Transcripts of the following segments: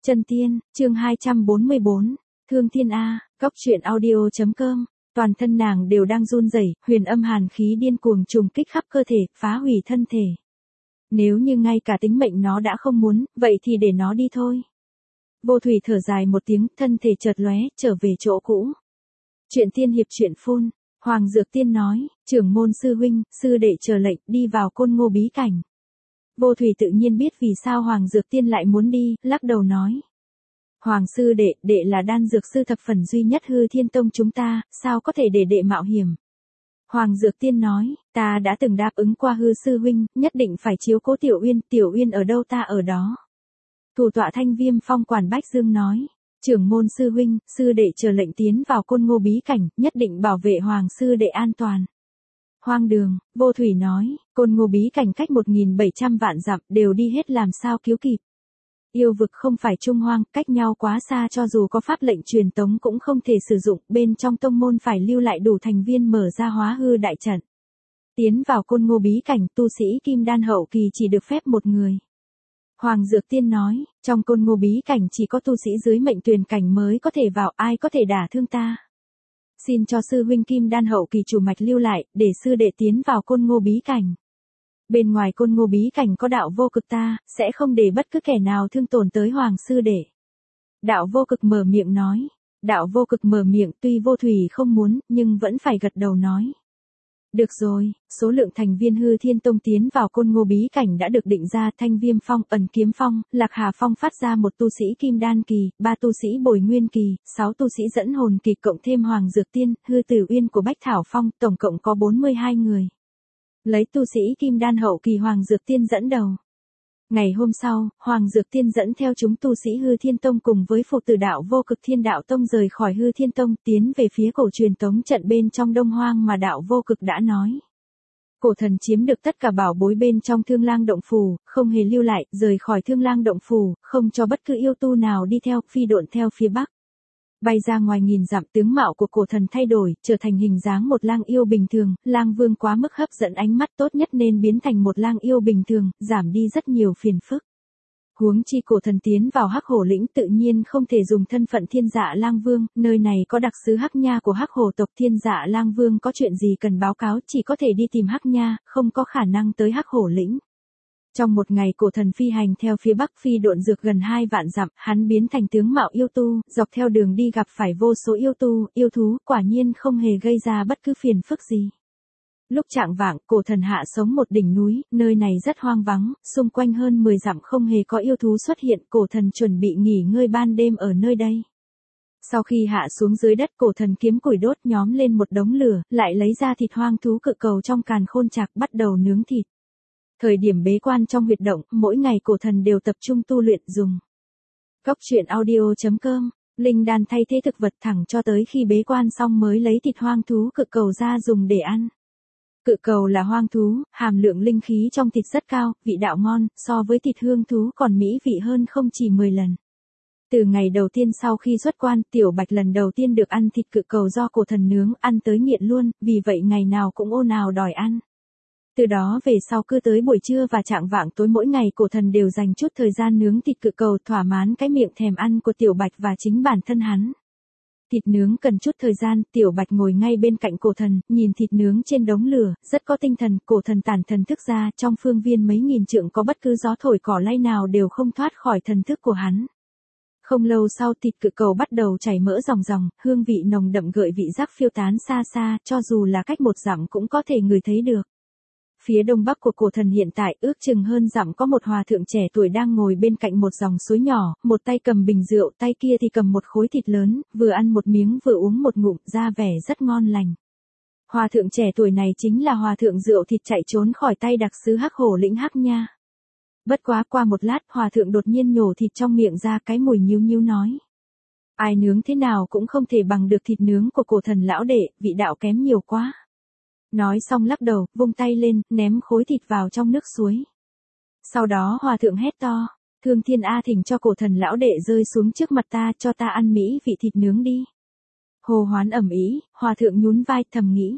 Chân tiên, chương 244, Thương Thiên A, Cóc truyện audio.com. Toàn thân nàng đều đang run rẩy, huyền âm hàn khí điên cuồng trùng kích khắp cơ thể, phá hủy thân thể. Nếu như ngay cả tính mệnh nó đã không muốn, vậy thì để nó đi thôi. Vô Thủy thở dài một tiếng, thân thể chợt lóe, trở về chỗ cũ. Truyện tiên hiệp truyện phun, Hoàng Dược Tiên nói, trưởng môn sư huynh, sư đệ chờ lệnh, đi vào Côn Ngô bí cảnh. Vô Thủy tự nhiên biết vì sao Hoàng Dược Tiên lại muốn đi, lắc đầu nói. Hoàng sư đệ là đan dược sư thập phần duy nhất Hư Thiên Tông chúng ta, sao có thể để đệ mạo hiểm. Hoàng Dược Tiên nói, ta đã từng đáp ứng qua Hư sư huynh, nhất định phải chiếu cố Tiểu Uyên ở đâu ta ở đó. Thủ tọa Thanh Viêm Phong quản Bách Dương nói, trưởng môn sư huynh, sư đệ chờ lệnh tiến vào Côn Ngô bí cảnh, nhất định bảo vệ Hoàng sư đệ an toàn. Hoang đường, Vô Thủy nói, Côn Ngô bí cảnh cách 1.700 vạn dặm đều đi hết làm sao cứu kịp. Yêu vực không phải Trung Hoang, cách nhau quá xa, cho dù có pháp lệnh truyền tống cũng không thể sử dụng, bên trong tông môn phải lưu lại đủ thành viên mở ra hóa hư đại trận. Tiến vào Côn Ngô bí cảnh, tu sĩ kim đan hậu kỳ chỉ được phép một người. Hoàng Dược Tiên nói, trong Côn Ngô bí cảnh chỉ có tu sĩ dưới mệnh tuyền cảnh mới có thể vào, ai có thể đả thương ta. Xin cho sư huynh kim đan hậu kỳ chủ mạch lưu lại, để sư đệ tiến vào Côn Ngô bí cảnh. Bên ngoài Côn Ngô bí cảnh có đạo vô cực, ta sẽ không để bất cứ kẻ nào thương tổn tới Hoàng sư đệ. Đạo vô cực mở miệng nói. Đạo vô cực mở miệng, tuy Vô Thủy không muốn, nhưng vẫn phải gật đầu nói. Được rồi, số lượng thành viên Hư Thiên Tông tiến vào Côn Ngô bí cảnh đã được định ra. Thanh Viêm Phong, Ẩn Kiếm Phong, Lạc Hà Phong phát ra một tu sĩ kim đan kỳ, 3 tu sĩ bồi nguyên kỳ, 6 tu sĩ dẫn hồn kỳ, cộng thêm Hoàng Dược Tiên, Hư Tử Uyên của Bách Thảo Phong, tổng cộng có 42 người. Lấy tu sĩ kim đan hậu kỳ Hoàng Dược Tiên dẫn đầu. Ngày hôm sau, Hoàng Dược Tiên dẫn theo chúng tu sĩ Hư Thiên Tông cùng với phụ tử đạo vô cực Thiên Đạo Tông rời khỏi Hư Thiên Tông, tiến về phía cổ truyền tống trận bên trong Đông Hoang mà đạo vô cực đã nói. Cổ thần chiếm được tất cả bảo bối bên trong Thương Lang Động Phủ, không hề lưu lại, rời khỏi Thương Lang Động Phủ, không cho bất cứ yêu tu nào đi theo, phi độn theo phía bắc. Bay ra ngoài nghìn dặm, tướng mạo của cổ thần thay đổi, trở thành hình dáng một lang yêu bình thường, lang vương quá mức hấp dẫn ánh mắt, tốt nhất nên biến thành một lang yêu bình thường, giảm đi rất nhiều phiền phức. Huống chi cổ thần tiến vào Hắc Hổ lĩnh tự nhiên không thể dùng thân phận Thiên Dạ Lang Vương, nơi này có đặc sứ Hắc Nha của Hắc Hổ tộc. Thiên Dạ Lang Vương có chuyện gì cần báo cáo chỉ có thể đi tìm Hắc Nha, không có khả năng tới Hắc Hổ lĩnh. Trong một ngày cổ thần phi hành theo phía bắc, phi độn dược gần 2 vạn dặm, hắn biến thành tướng mạo yêu tu, dọc theo đường đi gặp phải vô số yêu tu, yêu thú, quả nhiên không hề gây ra bất cứ phiền phức gì. Lúc chạng vạng, cổ thần hạ sống một đỉnh núi, nơi này rất hoang vắng, xung quanh hơn 10 dặm không hề có yêu thú xuất hiện, cổ thần chuẩn bị nghỉ ngơi ban đêm ở nơi đây. Sau khi hạ xuống dưới đất, cổ thần kiếm củi đốt, nhóm lên một đống lửa, lại lấy ra thịt hoang thú cự cầu trong càn khôn trạc, bắt đầu nướng thịt. Thời điểm bế quan trong huyệt động, mỗi ngày cổ thần đều tập trung tu luyện dùng. Cóc truyện audio.com, linh đan thay thế thực vật thẳng cho tới khi bế quan xong mới lấy thịt hoang thú cự cầu ra dùng để ăn. Cự cầu là hoang thú, hàm lượng linh khí trong thịt rất cao, vị đạo ngon, so với thịt hương thú còn mỹ vị hơn không chỉ 10 lần. Từ ngày đầu tiên sau khi xuất quan, Tiểu Bạch lần đầu tiên được ăn thịt cự cầu do cổ thần nướng, ăn tới nghiện luôn, vì vậy ngày nào cũng ồn ào đòi ăn. Từ đó về sau cứ tới buổi trưa và chạng vạng tối mỗi ngày cổ thần đều dành chút thời gian nướng thịt cự cầu, thỏa mãn cái miệng thèm ăn của Tiểu Bạch và chính bản thân hắn. Thịt nướng cần chút thời gian, Tiểu Bạch ngồi ngay bên cạnh cổ thần, nhìn thịt nướng trên đống lửa, rất có tinh thần. Cổ thần tản thần thức ra, trong phương viên mấy nghìn trượng có bất cứ gió thổi cỏ lay nào đều không thoát khỏi thần thức của hắn. Không lâu sau, thịt cự cầu bắt đầu chảy mỡ ròng ròng, hương vị nồng đậm gợi vị giác phiêu tán xa xa, cho dù là cách 1 dặm cũng có thể ngửi thấy được. Phía đông bắc của cổ thần hiện tại, ước chừng hơn dặm có một hòa thượng trẻ tuổi đang ngồi bên cạnh một dòng suối nhỏ, một tay cầm bình rượu, tay kia thì cầm một khối thịt lớn, vừa ăn một miếng vừa uống một ngụm, ra vẻ rất ngon lành. Hòa thượng trẻ tuổi này chính là hòa thượng rượu thịt chạy trốn khỏi tay đặc sứ Hắc Hổ lĩnh Hắc Nha. Bất quá qua một lát, hòa thượng đột nhiên nhổ thịt trong miệng ra, cái mùi nhíu nhíu nói. Ai nướng thế nào cũng không thể bằng được thịt nướng của cổ thần lão đệ, vị đạo kém nhiều quá. Nói xong lắc đầu, vung tay lên, ném khối thịt vào trong nước suối. Sau đó hòa thượng hét to, Thương Thiên A, thỉnh cho cổ thần lão đệ rơi xuống trước mặt ta, cho ta ăn mỹ vị thịt nướng đi. Hồ hoán ầm ĩ, hòa thượng nhún vai thầm nghĩ.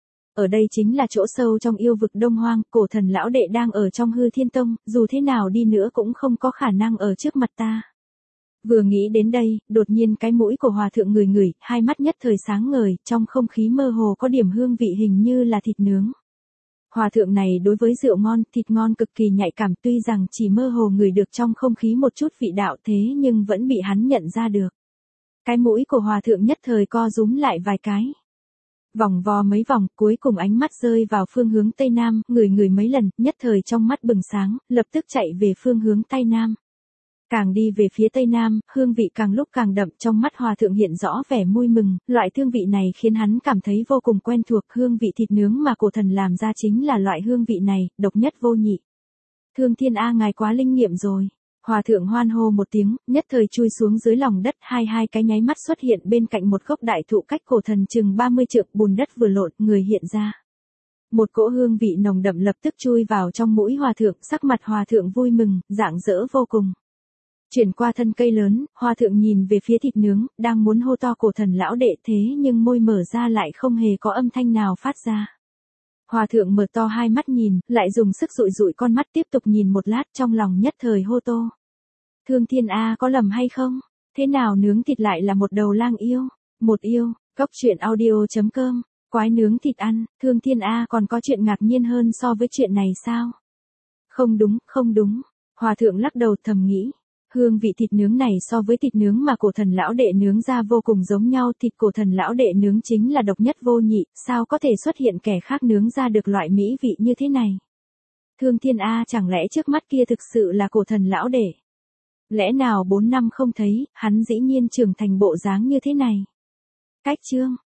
Ở đây chính là chỗ sâu trong yêu vực Đông Hoang, cổ thần lão đệ đang ở trong Hư Thiên Tông, dù thế nào đi nữa cũng không có khả năng ở trước mặt ta. Vừa nghĩ đến đây, đột nhiên cái mũi của hòa thượng ngửi ngửi, hai mắt nhất thời sáng ngời, trong không khí mơ hồ có điểm hương vị hình như là thịt nướng. Hòa thượng này đối với rượu ngon, thịt ngon cực kỳ nhạy cảm, tuy rằng chỉ mơ hồ ngửi được trong không khí một chút vị đạo thế nhưng vẫn bị hắn nhận ra được. Cái mũi của hòa thượng nhất thời co rúm lại vài cái. Vòng vo mấy vòng, cuối cùng ánh mắt rơi vào phương hướng Tây Nam, ngửi ngửi mấy lần, nhất thời trong mắt bừng sáng, lập tức chạy về phương hướng Tây Nam. Càng đi về phía Tây Nam, hương vị càng lúc càng đậm, trong mắt hòa thượng hiện rõ vẻ vui mừng, loại hương vị này khiến hắn cảm thấy vô cùng quen thuộc, hương vị thịt nướng mà cổ thần làm ra chính là loại hương vị này, độc nhất vô nhị. Thương Thiên A ngài quá linh nghiệm rồi. Hòa thượng hoan hô một tiếng, nhất thời chui xuống dưới lòng đất, hai cái nháy mắt xuất hiện bên cạnh một gốc đại thụ cách cổ thần chừng 30 trượng, bùn đất vừa lộn, người hiện ra. Một cỗ hương vị nồng đậm lập tức chui vào trong mũi hòa thượng, sắc mặt hòa thượng vui mừng, rạng rỡ vô cùng. Chuyển qua thân cây lớn, hòa thượng nhìn về phía thịt nướng, đang muốn hô to cổ thần lão đệ thế nhưng môi mở ra lại không hề có âm thanh nào phát ra. Hòa thượng mở to hai mắt nhìn, lại dùng sức dụi dụi con mắt tiếp tục nhìn một lát, trong lòng nhất thời hô to. Thương Thiên A có lầm hay không? Thế nào nướng thịt lại là một đầu lang yêu? Một yêu, cốc truyện audio.com, quái nướng thịt ăn, Thương Thiên A còn có chuyện ngạc nhiên hơn so với chuyện này sao? Không đúng, không đúng. Hòa thượng lắc đầu thầm nghĩ. Hương vị thịt nướng này so với thịt nướng mà cổ thần lão đệ nướng ra vô cùng giống nhau, thịt cổ thần lão đệ nướng chính là độc nhất vô nhị, sao có thể xuất hiện kẻ khác nướng ra được loại mỹ vị như thế này? Thương Thiên A chẳng lẽ trước mắt kia thực sự là cổ thần lão đệ? Lẽ nào 4 năm không thấy, hắn dĩ nhiên trưởng thành bộ dáng như thế này? Cách chương